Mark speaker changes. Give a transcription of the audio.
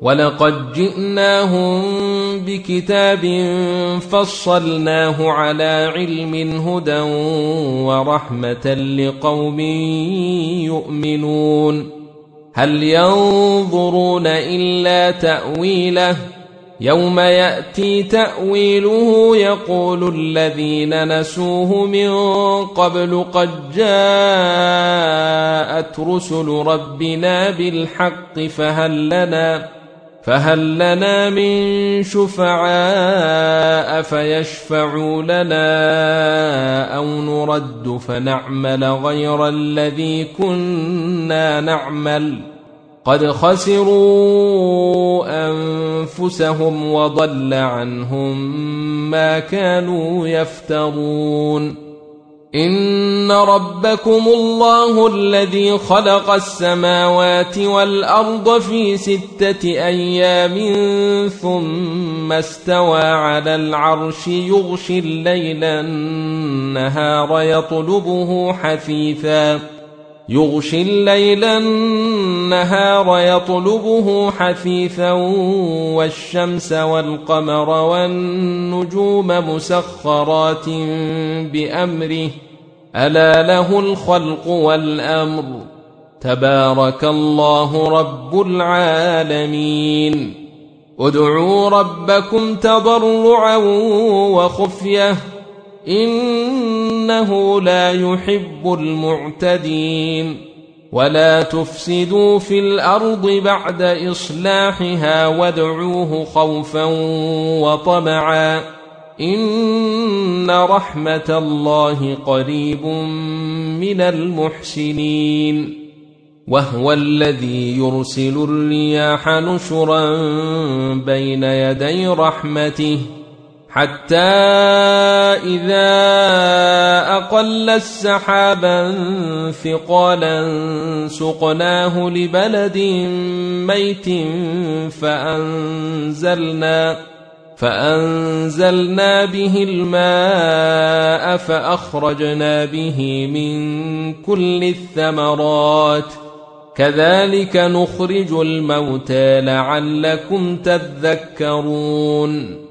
Speaker 1: ولقد جئناهم بكتاب فصلناه على علم هدى ورحمة لقوم يؤمنون هل ينظرون إلا تأويله يوم يأتي تأويله يقول الذين نسوه من قبل قد جاءت رسل ربنا بالحق فهل لنا من شفعاء فيشفعوا لنا أو نرد فنعمل غير الذي كنا نعمل قد خسروا أنفسهم وضل عنهم ما كانوا يفترون إن ربكم الله الذي خلق السماوات والأرض في 6 أيام ثم استوى على العرش يغشي الليل النهار يطلبه حثيثا والشمس والقمر والنجوم مسخرات بأمره ألا له الخلق والأمر تبارك الله رب العالمين ادعوا ربكم تضرعا وخفية إنه لا يحب المعتدين ولا تفسدوا في الأرض بعد إصلاحها وادعوه خوفا وطمعا إن رحمة الله قريب من المحسنين وهو الذي يرسل الرياح نشرا بين يدي رحمته حتى إذا أقل السحابا ثقالا سقناه لبلد ميت فأنزلنا به الماء فأخرجنا به من كل الثمرات كذلك نخرج الموتى لعلكم تذكرون